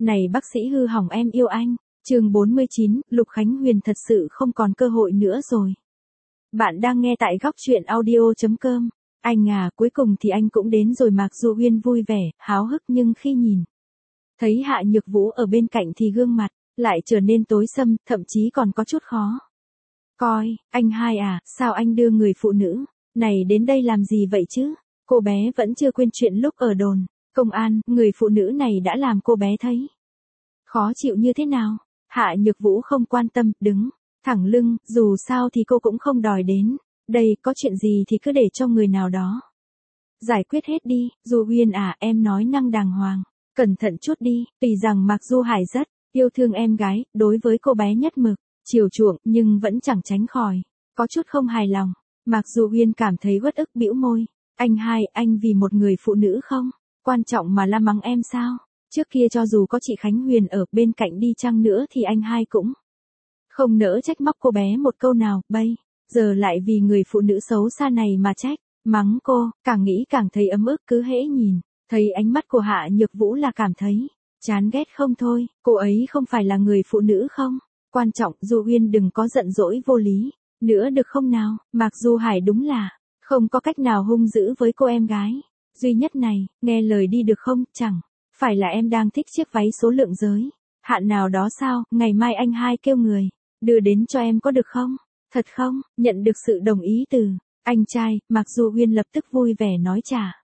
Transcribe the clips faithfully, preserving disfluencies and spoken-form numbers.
Này bác sĩ hư hỏng em yêu anh. Chương bốn mươi chín, Lục Khánh Huyền thật sự không còn cơ hội nữa rồi. Bạn đang nghe tại góc truyện audio chấm com. Anh à, cuối cùng thì anh cũng đến rồi. Mạc Du Uyên vui vẻ, háo hức nhưng khi nhìn thấy Hạ Nhược Vũ ở bên cạnh thì gương mặt lại trở nên tối sầm, thậm chí còn có chút khó coi. Anh hai à, sao anh đưa người phụ nữ này đến đây làm gì vậy chứ? Cô bé vẫn chưa quên chuyện lúc ở đồn công an, người phụ nữ này đã làm cô bé thấy khó chịu như thế nào. Hạ Nhược Vũ không quan tâm, đứng thẳng lưng, dù sao thì cô cũng không đòi đến đây, có chuyện gì thì cứ để cho người nào đó giải quyết hết đi. Du Uyên à, em nói năng đàng hoàng, cẩn thận chút đi. Tuy rằng Mạc Du Hải rất yêu thương em gái, đối với cô bé nhất mực chiều chuộng, nhưng vẫn chẳng tránh khỏi có chút không hài lòng. Mạc Du Uyên cảm thấy uất ức, bĩu môi. Anh hai, anh vì một người phụ nữ không quan trọng mà la mắng em sao? Trước kia cho dù có chị Khánh Huyền ở bên cạnh đi chăng nữa thì anh hai cũng không nỡ trách móc cô bé một câu nào, bây giờ lại vì người phụ nữ xấu xa này mà trách mắng cô. Càng nghĩ càng thấy ấm ức, cứ hễ nhìn thấy ánh mắt của Hạ Nhược Vũ là cảm thấy chán ghét không thôi. Cô ấy không phải là người phụ nữ không quan trọng. Du Uyên đừng có giận dỗi vô lý nữa được không nào? Mạc Du Hải đúng là không có cách nào hung dữ với cô em gái duy nhất này. Nghe lời đi được không? Chẳng phải là em đang thích chiếc váy số lượng giới hạn nào đó sao? Ngày mai anh hai kêu người đưa đến cho em có được không? Thật không? Nhận được sự đồng ý từ anh trai, Mạc Du Uyên lập tức vui vẻ nói trả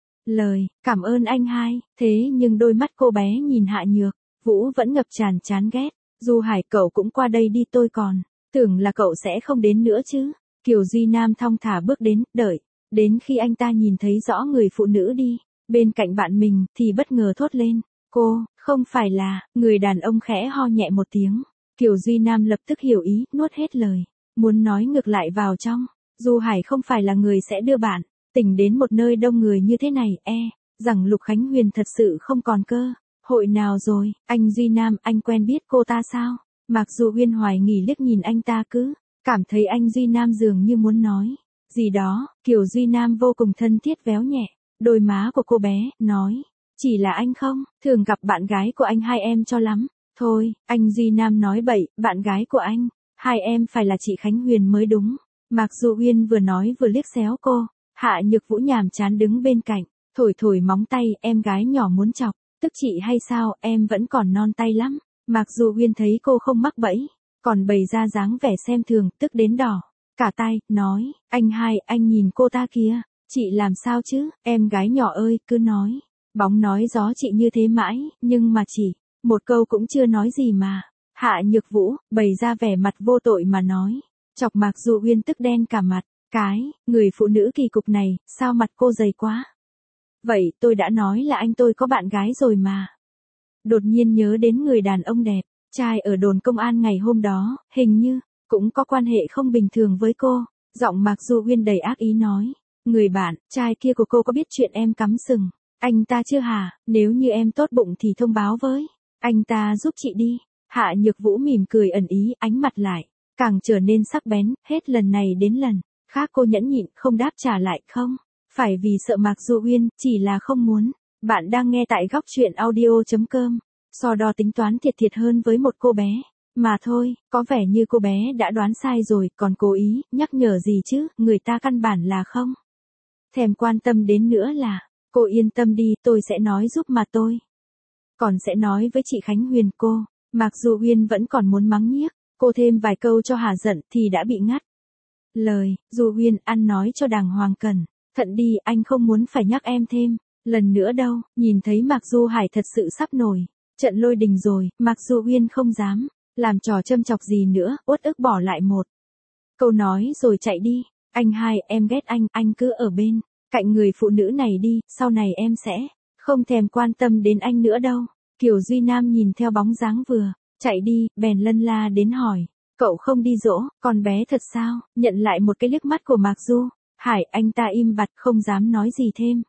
lời, cảm ơn anh hai. Thế nhưng đôi mắt cô bé nhìn Hạ Nhược Vũ vẫn ngập tràn chán ghét. Du Hải, cậu cũng qua đây đi, tôi còn tưởng là cậu sẽ không đến nữa chứ. Kiều Duy Nam thong thả bước đến, đợi đến khi anh ta nhìn thấy rõ người phụ nữ đi bên cạnh bạn mình thì bất ngờ thốt lên. Cô, không phải là... Người đàn ông khẽ ho nhẹ một tiếng. Kiều Duy Nam lập tức hiểu ý, nuốt hết lời muốn nói ngược lại vào trong. Du Hải không phải là người sẽ đưa bạn tỉnh đến một nơi đông người như thế này, e rằng Lục Khánh Huyền thật sự không còn cơ hội nào rồi. Anh Duy Nam, anh quen biết cô ta sao? Mạc Du Uyên hoài nghi liếc nhìn anh ta, cứ cảm thấy anh Duy Nam dường như muốn nói gì đó. Kiều Duy Nam vô cùng thân thiết véo nhẹ đôi má của cô bé, nói, chỉ là anh không thường gặp bạn gái của anh hai em cho lắm. Thôi, anh Duy Nam nói bậy, bạn gái của anh hai em phải là chị Khánh Huyền mới đúng. Mạc Du Uyên vừa nói vừa liếc xéo cô. Hạ Nhược Vũ nhàm chán đứng bên cạnh, thổi thổi móng tay. Em gái nhỏ muốn chọc tức chị hay sao? Em vẫn còn non tay lắm. Mạc Du Uyên thấy cô không mắc bẫy, còn bày ra dáng vẻ xem thường, tức đến đỏ cả tay, nói, anh hai, anh nhìn cô ta kìa. Chị làm sao chứ? Em gái nhỏ ơi, cứ nói bóng nói gió chị như thế mãi, nhưng mà chỉ một câu cũng chưa nói gì mà. Hạ Nhược Vũ bày ra vẻ mặt vô tội mà nói, chọc Mạc Du Uyên tức đen cả mặt. Cái, người phụ nữ kỳ cục này, sao mặt cô dày quá vậy? Tôi đã nói là anh tôi có bạn gái rồi mà. Đột nhiên nhớ đến người đàn ông đẹp trai ở đồn công an ngày hôm đó, hình như cũng có quan hệ không bình thường với cô. Giọng Mạc Du Uyên đầy ác ý nói, người bạn trai kia của cô có biết chuyện em cắm sừng anh ta chưa hả? Nếu như em tốt bụng thì thông báo với anh ta giúp chị đi. Hạ Nhược Vũ mỉm cười ẩn ý, ánh mặt lại càng trở nên sắc bén, hết lần này đến lần khác cô nhẫn nhịn không đáp trả lại. Không phải vì sợ Mạc Du Uyên, chỉ là không muốn. Bạn đang nghe tại góc truyện audio chấm com. So đo tính toán thiệt thiệt hơn với một cô bé mà thôi. Có vẻ như cô bé đã đoán sai rồi, còn cố ý nhắc nhở gì chứ? Người ta căn bản là không thèm quan tâm đến nữa là. Cô yên tâm đi, tôi sẽ nói giúp mà tôi còn sẽ nói với chị Khánh Huyền. Cô Mạc Du Uyên vẫn còn muốn mắng nhiếc cô thêm vài câu cho hả giận thì đã bị ngắt lời. Du Uyên, ăn nói cho đàng hoàng, cẩn thận đi, anh không muốn phải nhắc em thêm lần nữa đâu. Nhìn thấy Mạc Du Hải thật sự sắp nổi trận lôi đình rồi, Mạc Du Uyên không dám làm trò châm chọc gì nữa, uất ức bỏ lại một câu nói rồi chạy đi. Anh hai, em ghét anh, anh cứ ở bên cạnh người phụ nữ này đi, sau này em sẽ không thèm quan tâm đến anh nữa đâu. Kiều Duy Nam nhìn theo bóng dáng vừa chạy đi, bèn lân la đến hỏi, cậu không đi dỗ con bé thật sao? Nhận lại một cái liếc mắt của Mạc Du Hải, anh ta im bặt không dám nói gì thêm.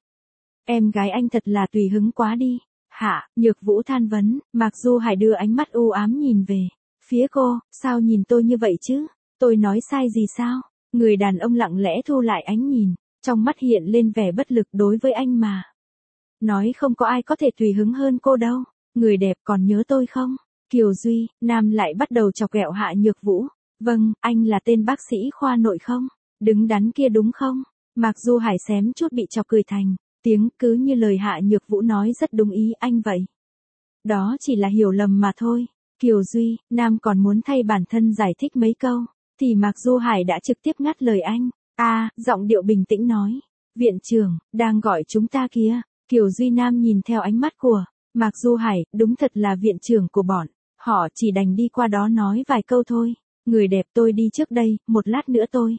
Em gái anh thật là tùy hứng quá đi. Hạ Nhược Vũ than vấn. Mạc Du Hải đưa ánh mắt u ám nhìn về phía cô, sao nhìn tôi như vậy chứ? Tôi nói sai gì sao? Người đàn ông lặng lẽ thu lại ánh nhìn, trong mắt hiện lên vẻ bất lực. Đối với anh mà nói, không có ai có thể tùy hứng hơn cô đâu. người đẹp còn nhớ tôi không? Kiều Duy, Nam lại bắt đầu chọc ghẹo Hạ Nhược Vũ. Vâng, anh là tên bác sĩ khoa nội không? Đứng đắn kia đúng không? Mặc dù Hải xém chút bị chọc cười thành tiếng, cứ như lời Hạ Nhược Vũ nói rất đúng ý anh vậy. Đó chỉ là hiểu lầm mà thôi. Kiều Duy, Nam còn muốn thay bản thân giải thích mấy câu, thì Mạc Du Hải đã trực tiếp ngắt lời anh. A, à, giọng điệu bình tĩnh nói. Viện trưởng, đang gọi chúng ta kia. Kiều Duy Nam nhìn theo ánh mắt của Mạc Du Hải, đúng thật là viện trưởng của bọn. Họ chỉ đành đi qua đó nói vài câu thôi. Người đẹp tôi đi trước đây, một lát nữa tôi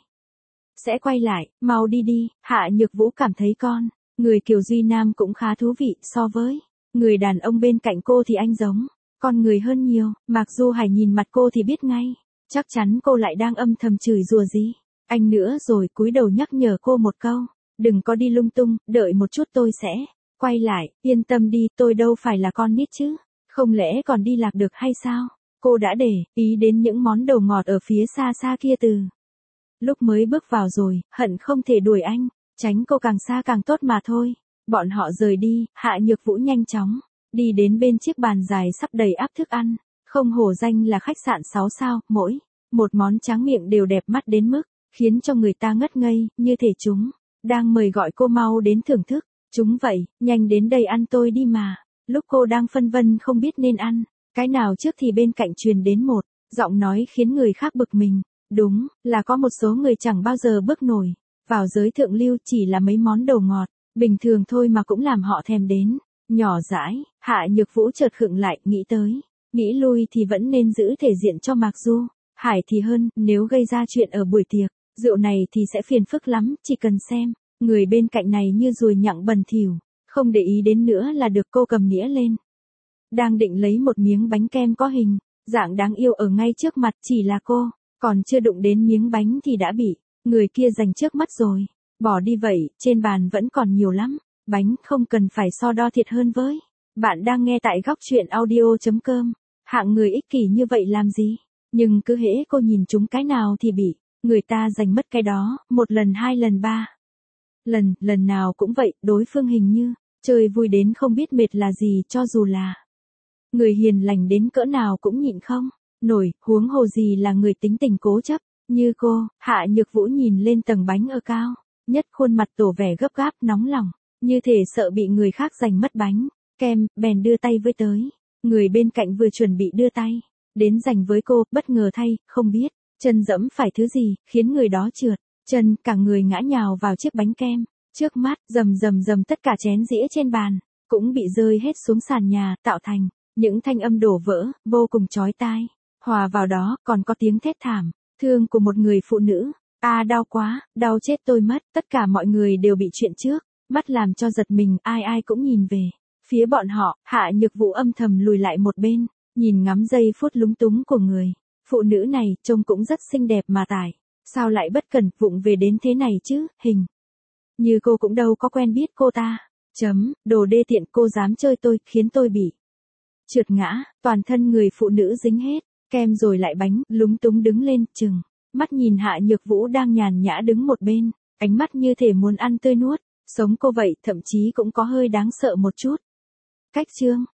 sẽ quay lại, mau đi đi. Hạ Nhược Vũ cảm thấy con người Kiều Duy Nam cũng khá thú vị so với người đàn ông bên cạnh cô thì anh giống con người hơn nhiều. Mạc Du Hải nhìn mặt cô thì biết ngay, chắc chắn cô lại đang âm thầm chửi rủa gì anh nữa rồi, cúi đầu nhắc nhở cô một câu, đừng có đi lung tung, đợi một chút tôi sẽ quay lại, yên tâm đi, tôi đâu phải là con nít chứ, không lẽ còn đi lạc được hay sao? Cô đã để ý đến những món đồ ngọt ở phía xa xa kia từ lúc mới bước vào rồi, hận không thể đuổi anh, tránh cô càng xa càng tốt mà thôi. Bọn họ rời đi, Hạ Nhược Vũ nhanh chóng đi đến bên chiếc bàn dài sắp đầy ắp thức ăn, không hổ danh là khách sạn sáu sao, mỗi một món tráng miệng đều đẹp mắt đến mức khiến cho người ta ngất ngây, như thể chúng đang mời gọi cô mau đến thưởng thức. Chúng vậy, nhanh đến đây ăn tôi đi mà. Lúc cô đang phân vân không biết nên ăn cái nào trước thì bên cạnh truyền đến một giọng nói khiến người khác bực mình. Đúng, là có một số người chẳng bao giờ bước nổi vào giới thượng lưu, chỉ là mấy món đồ ngọt bình thường thôi mà cũng làm họ thèm đến. Nhỏ dãi, Hạ Nhược Vũ chợt khựng lại, nghĩ tới, nghĩ lui thì vẫn nên giữ thể diện cho Mạc Du Hải thì hơn, nếu gây ra chuyện ở buổi tiệc rượu này thì sẽ phiền phức lắm, chỉ cần xem người bên cạnh này như ruồi nhặng bẩn thỉu, không để ý đến nữa là được. Cô cầm nĩa lên, đang định lấy một miếng bánh kem có hình dạng đáng yêu ở ngay trước mặt, chỉ là cô còn chưa đụng đến miếng bánh thì đã bị người kia giành trước mắt rồi. Bỏ đi vậy, trên bàn vẫn còn nhiều lắm, bánh không cần phải so đo thiệt hơn với. Bạn đang nghe tại góc truyện audio.com. Hạng người ích kỷ như vậy làm gì? Nhưng cứ hễ cô nhìn chúng cái nào thì bị người ta giành mất cái đó, một lần hai lần ba lần, lần nào cũng vậy. Đối phương hình như chơi vui đến không biết mệt là gì, cho dù là người hiền lành đến cỡ nào cũng nhịn không nổi, huống hồ gì là người tính tình cố chấp như cô. Hạ Nhược Vũ nhìn lên tầng bánh ở cao nhất, khuôn mặt tỏ vẻ gấp gáp nóng lòng, như thể sợ bị người khác giành mất bánh kem, bèn đưa tay với tới. Người bên cạnh vừa chuẩn bị đưa tay đến giành với cô, bất ngờ thay, không biết chân dẫm phải thứ gì, khiến người đó trượt chân, cả người ngã nhào vào chiếc bánh kem trước mắt, rầm rầm rầm, tất cả chén dĩa trên bàn cũng bị rơi hết xuống sàn nhà, tạo thành những thanh âm đổ vỡ vô cùng chói tai. Hòa vào đó còn có tiếng thét thảm thương của một người phụ nữ. A à, đau quá, đau chết tôi mất. Tất cả mọi người đều bị chuyện trước mắt làm cho giật mình, ai ai cũng nhìn về phía bọn họ. Hạ Nhược Vũ âm thầm lùi lại một bên, nhìn ngắm giây phút lúng túng của người phụ nữ này, trông cũng rất xinh đẹp mà tại sao lại bất cẩn vụng về đến thế này chứ? Hình như cô cũng đâu có quen biết cô ta. Chấm, đồ đê tiện, cô dám chơi tôi, khiến tôi bị trượt ngã, toàn thân người phụ nữ dính hết kem rồi lại bánh, lúng túng đứng lên, chừng mắt nhìn Hạ Nhược Vũ đang nhàn nhã đứng một bên, ánh mắt như thể muốn ăn tươi nuốt sống cô vậy, thậm chí cũng có hơi đáng sợ một chút. Cách chương